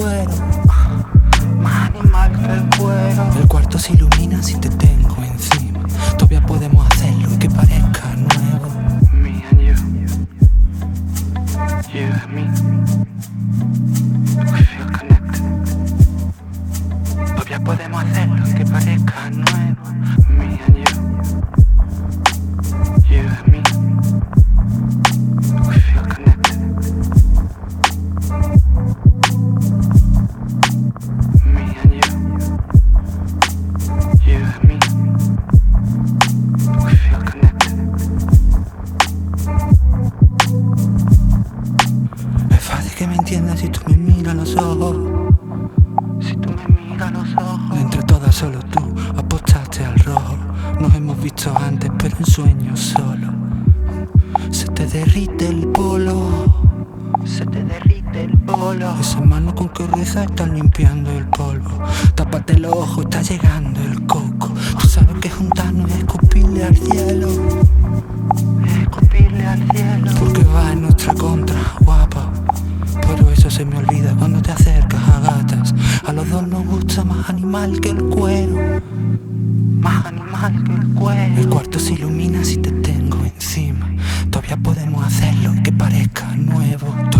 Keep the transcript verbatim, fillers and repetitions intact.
cuero, más animal que el cuero. El cuarto se ilumina si te tengo encima. Todavía podemos hacerlo y que parezca nuevo. Me and you, you and me, we feel connected. Todavía podemos hacerlo y que parezca nuevo. Me and you, you and me, we feel connected. Me and you, you and me, we feel connected. Es fácil que me entiendas si tú me miras a los ojos. Si tú me miras a los ojos. Entre todas solo tú apostaste al rojo. Nos hemos visto antes pero en sueños solo. Se te derrite el polo. Se te derrite el polo. Esas manos con que reza están limpiando el polvo. Tápate los ojos, está llegando el coco. Tú sabes que juntarnos es escupirle al cielo. Es escupirle al cielo. Porque va en nuestra contra, guapa. Pero eso se me olvida cuando te acercas a gatas. A los dos nos gusta más animal que el cuero. Más animal que el cuero. El cuarto se ilumina si te tengo encima. Todavía podemos hacerlo y que parezca nuevo.